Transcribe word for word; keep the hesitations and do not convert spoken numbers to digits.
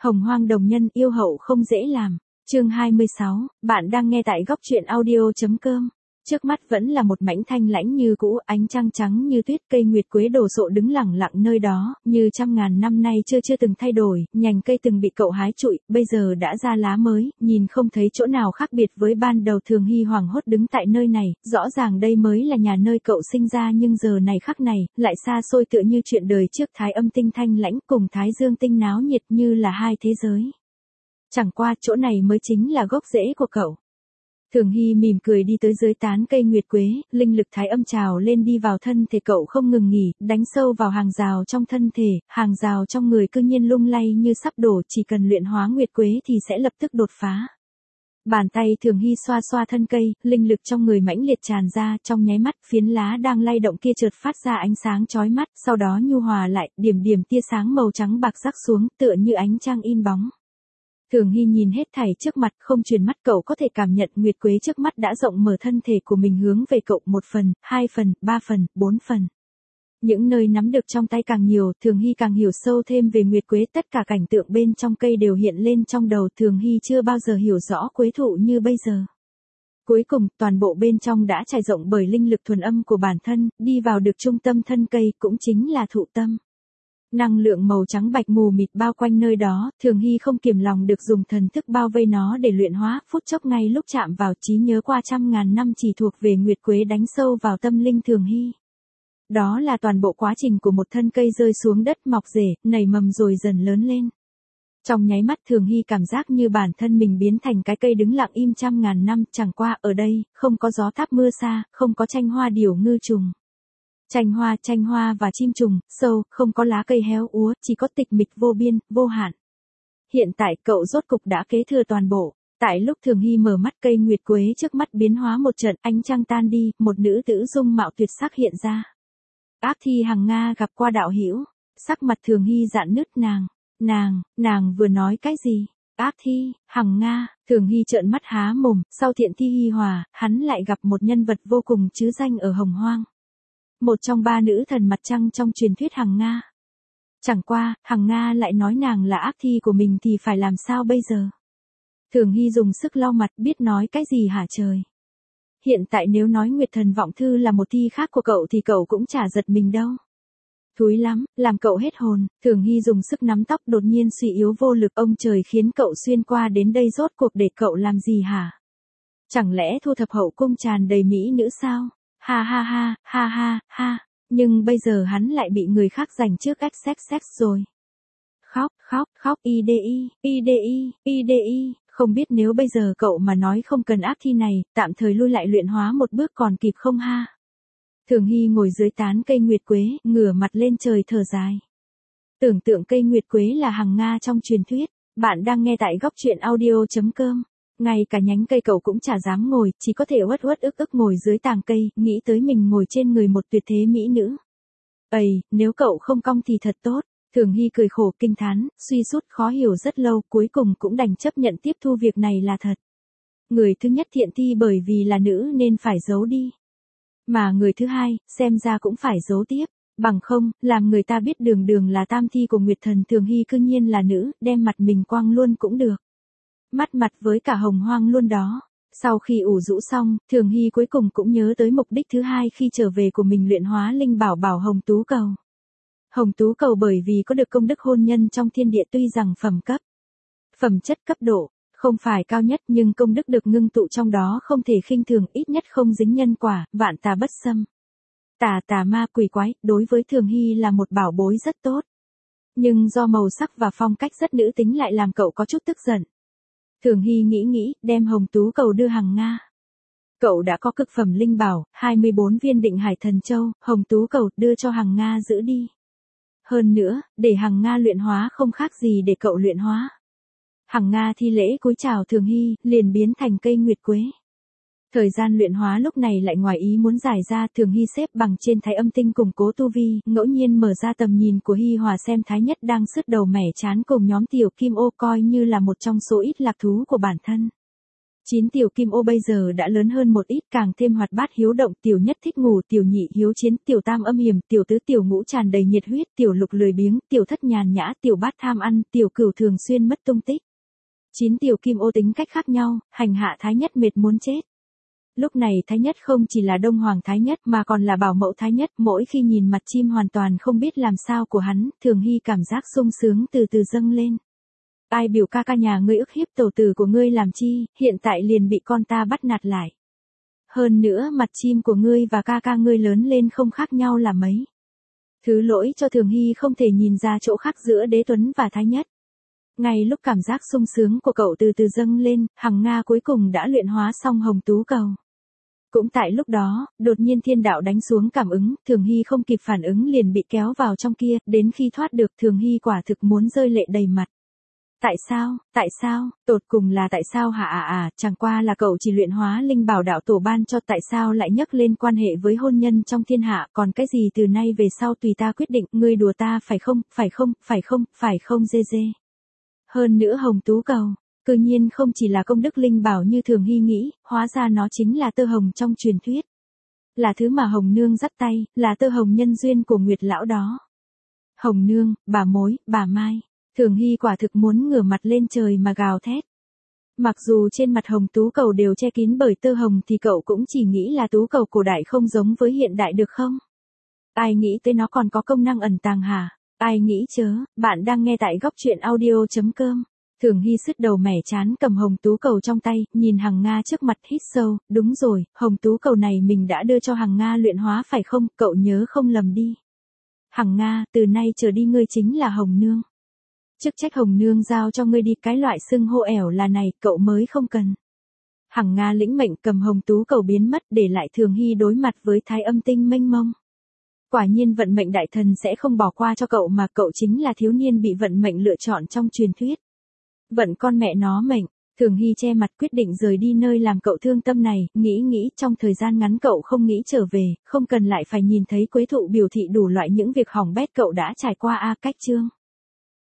Hồng Hoang đồng nhân yêu hậu không dễ làm. Chương hai mươi sáu, bạn đang nghe tại góc truyện audio.com. Trước mắt vẫn là một mảnh thanh lãnh như cũ, ánh trăng trắng như tuyết, cây nguyệt quế đổ sộ đứng lẳng lặng nơi đó, như trăm ngàn năm nay chưa chưa từng thay đổi, nhành cây từng bị cậu hái trụi, bây giờ đã ra lá mới, nhìn không thấy chỗ nào khác biệt với ban đầu. Thường Hy hoảng hốt đứng tại nơi này, rõ ràng đây mới là nhà nơi cậu sinh ra, nhưng giờ này khắc này, lại xa xôi tựa như chuyện đời trước, thái âm tinh thanh lãnh cùng thái dương tinh náo nhiệt như là hai thế giới. Chẳng qua chỗ này mới chính là gốc rễ của cậu. Thường Hy mỉm cười đi tới dưới tán cây nguyệt quế, linh lực thái âm trào lên đi vào thân thể cậu không ngừng nghỉ, đánh sâu vào hàng rào trong thân thể, hàng rào trong người cư nhiên lung lay như sắp đổ, chỉ cần luyện hóa nguyệt quế thì sẽ lập tức đột phá. Bàn tay Thường Hy xoa xoa thân cây, linh lực trong người mãnh liệt tràn ra, trong nháy mắt phiến lá đang lay động kia chợt phát ra ánh sáng chói mắt, sau đó nhu hòa lại, điểm điểm tia sáng màu trắng bạc rắc xuống, tựa như ánh trăng in bóng. Thường Hy nhìn hết thảy trước mặt, không chuyển mắt, cậu có thể cảm nhận nguyệt quế trước mắt đã rộng mở thân thể của mình hướng về cậu, một phần, hai phần, ba phần, bốn phần. Những nơi nắm được trong tay càng nhiều, Thường Hy càng hiểu sâu thêm về nguyệt quế, tất cả cảnh tượng bên trong cây đều hiện lên trong đầu. Thường Hy chưa bao giờ hiểu rõ quế thụ như bây giờ. Cuối cùng, toàn bộ bên trong đã trải rộng bởi linh lực thuần âm của bản thân, đi vào được trung tâm thân cây, cũng chính là thụ tâm. Năng lượng màu trắng bạch mù mịt bao quanh nơi đó, Thường Hy không kiềm lòng được dùng thần thức bao vây nó để luyện hóa, phút chốc ngay lúc chạm vào, trí nhớ qua trăm ngàn năm chỉ thuộc về nguyệt quế đánh sâu vào tâm linh Thường Hy. Đó là toàn bộ quá trình của một thân cây rơi xuống đất, mọc rễ, nảy mầm rồi dần lớn lên. Trong nháy mắt Thường Hy cảm giác như bản thân mình biến thành cái cây đứng lặng im trăm ngàn năm, chẳng qua ở đây, không có gió táp mưa xa, không có tranh hoa điểu ngư trùng. Tranh hoa, tranh hoa và chim trùng, sâu, không có lá cây héo úa, chỉ có tịch mịch vô biên, vô hạn. Hiện tại cậu rốt cục đã kế thừa toàn bộ. Tại lúc Thường Hy mở mắt, cây nguyệt quế trước mắt biến hóa một trận, ánh trăng tan đi, một nữ tử dung mạo tuyệt sắc hiện ra. Ác Thi Hằng Nga gặp qua đạo hữu. Sắc mặt Thường Hy rạn nứt. Nàng, nàng, nàng vừa nói cái gì? Ác Thi Hằng Nga. Thường Hy trợn mắt há mồm, sau Thiện Thi Hi Hòa, hắn lại gặp một nhân vật vô cùng chứ danh ở Hồng Hoang. Một trong ba nữ thần mặt trăng trong truyền thuyết Hằng Nga. Chẳng qua, Hằng Nga lại nói nàng là ác thi của mình thì phải làm sao bây giờ? Thường Hy dùng sức lau mặt, biết nói cái gì hả trời? Hiện tại nếu nói Nguyệt Thần Vọng Thư là một thi khác của cậu thì cậu cũng chả giật mình đâu. Thúi lắm, làm cậu hết hồn. Thường Hy dùng sức nắm tóc, đột nhiên suy yếu vô lực. Ông trời khiến cậu xuyên qua đến đây rốt cuộc để cậu làm gì hả? Chẳng lẽ thu thập hậu cung tràn đầy mỹ nữ sao? Ha ha ha, ha ha, ha, nhưng bây giờ hắn lại bị người khác giành trước xx xx rồi. Khóc, khóc, khóc, idi, idi, idi, không biết nếu bây giờ cậu mà nói không cần ác thi này, tạm thời lui lại luyện hóa một bước còn kịp không ha? Thường Hy ngồi dưới tán cây nguyệt quế, ngửa mặt lên trời thở dài. Tưởng tượng cây nguyệt quế là Hằng Nga trong truyền thuyết, bạn đang nghe tại góc truyện audio.com. Ngay cả nhánh cây cậu cũng chả dám ngồi, chỉ có thể uất uất ức ức ngồi dưới tàng cây, nghĩ tới mình ngồi trên người một tuyệt thế mỹ nữ. Ây, nếu cậu không cong thì thật tốt. Thường Hy cười khổ kinh thán, suy sút khó hiểu rất lâu, cuối cùng cũng đành chấp nhận tiếp thu việc này là thật. Người thứ nhất Thiện Thi bởi vì là nữ nên phải giấu đi. Mà người thứ hai, xem ra cũng phải giấu tiếp. Bằng không, làm người ta biết đường đường là tam thi của Nguyệt Thần, Thường Hy cư nhiên là nữ, đem mặt mình quăng luôn cũng được. Mắt mặt với cả Hồng Hoang luôn đó. Sau khi ủ rũ xong, Thường Hy cuối cùng cũng nhớ tới mục đích thứ hai khi trở về của mình, luyện hóa linh bảo bảo Hồng Tú Cầu. Hồng Tú Cầu bởi vì có được công đức hôn nhân trong thiên địa, tuy rằng phẩm cấp, phẩm chất cấp độ, không phải cao nhất nhưng công đức được ngưng tụ trong đó không thể khinh thường, ít nhất không dính nhân quả, vạn tà bất xâm. Tà tà ma quỷ quái, đối với Thường Hy là một bảo bối rất tốt. Nhưng do màu sắc và phong cách rất nữ tính lại làm cậu có chút tức giận. Thường Hy nghĩ nghĩ, đem Hồng Tú Cầu đưa Hằng Nga. Cậu đã có cực phẩm linh bảo, hai mươi bốn viên Định Hải Thần Châu, Hồng Tú Cầu đưa cho Hằng Nga giữ đi. Hơn nữa, để Hằng Nga luyện hóa không khác gì để cậu luyện hóa. Hằng Nga thi lễ cúi chào Thường Hy, liền biến thành cây nguyệt quế. Thời gian luyện hóa lúc này lại ngoài ý muốn giải ra. Thường Hy xếp bằng trên thái âm tinh củng cố tu vi, ngẫu nhiên mở ra tầm nhìn của Hy Hòa xem Thái Nhất đang sứt đầu mẻ chán cùng nhóm tiểu kim ô, coi như là một trong số ít lạc thú của bản thân. Chín tiểu kim ô bây giờ đã lớn hơn một ít, càng thêm hoạt bát hiếu động, tiểu nhất thích ngủ, tiểu nhị hiếu chiến, tiểu tam âm hiểm, tiểu tứ tiểu ngũ tràn đầy nhiệt huyết, tiểu lục lười biếng, tiểu thất nhàn nhã, tiểu bát tham ăn, tiểu cửu thường xuyên mất tung tích. Chín tiểu kim ô tính cách khác nhau, hành hạ Thái Nhất mệt muốn chết. Lúc này Thái Nhất không chỉ là Đông Hoàng Thái Nhất mà còn là bảo mẫu Thái Nhất, mỗi khi nhìn mặt chim hoàn toàn không biết làm sao của hắn, Thường Hy cảm giác sung sướng từ từ dâng lên. Ai biểu ca ca nhà ngươi ức hiếp tổ tử của ngươi làm chi, hiện tại liền bị con ta bắt nạt lại. Hơn nữa mặt chim của ngươi và ca ca ngươi lớn lên không khác nhau là mấy. Thứ lỗi cho Thường Hy không thể nhìn ra chỗ khác giữa Đế Tuấn và Thái Nhất. Ngay lúc cảm giác sung sướng của cậu từ từ dâng lên, Hằng Nga cuối cùng đã luyện hóa xong hồng tú cầu. Cũng tại lúc đó, đột nhiên thiên đạo đánh xuống cảm ứng, Thường Hy không kịp phản ứng liền bị kéo vào trong kia, đến khi thoát được Thường Hy quả thực muốn rơi lệ đầy mặt. Tại sao, tại sao, tột cùng là tại sao hả à à, chẳng qua là cậu chỉ luyện hóa linh bảo đạo tổ ban cho, tại sao lại nhắc lên quan hệ với hôn nhân trong thiên hạ, còn cái gì từ nay về sau tùy ta quyết định, ngươi đùa ta phải không, phải không, phải không, phải không dê dê. Hơn nữa hồng tú cầu, cư nhiên không chỉ là công đức linh bảo như Thường Hy nghĩ, hóa ra nó chính là tơ hồng trong truyền thuyết. Là thứ mà Hồng Nương dắt tay, là tơ hồng nhân duyên của Nguyệt Lão đó. Hồng Nương, bà mối, bà Mai. Thường Hy quả thực muốn ngửa mặt lên trời mà gào thét. Mặc dù trên mặt hồng tú cầu đều che kín bởi tơ hồng thì cậu cũng chỉ nghĩ là tú cầu cổ đại không giống với hiện đại được không? Ai nghĩ tới nó còn có công năng ẩn tàng hả? Ai nghĩ chớ, bạn đang nghe tại góc truyện audio chấm com. Thường Hy sứt đầu mẻ chán cầm hồng tú cầu trong tay, nhìn Hằng Nga trước mặt hít sâu, đúng rồi, hồng tú cầu này mình đã đưa cho Hằng Nga luyện hóa phải không, cậu nhớ không lầm đi. Hằng Nga, từ nay trở đi ngươi chính là Hồng Nương. Chức trách Hồng Nương giao cho ngươi đi, cái loại xưng hô ẻo là này, cậu mới không cần. Hằng Nga lĩnh mệnh cầm hồng tú cầu biến mất để lại Thường Hy đối mặt với Thái Âm tinh mênh mông. Quả nhiên vận mệnh đại thần sẽ không bỏ qua cho cậu mà cậu chính là thiếu niên bị vận mệnh lựa chọn trong truyền thuyết. Vận con mẹ nó mệnh, Thường Hy che mặt quyết định rời đi nơi làm cậu thương tâm này, nghĩ nghĩ trong thời gian ngắn cậu không nghĩ trở về, không cần lại phải nhìn thấy Quế Thụ biểu thị đủ loại những việc hỏng bét cậu đã trải qua a cách chương.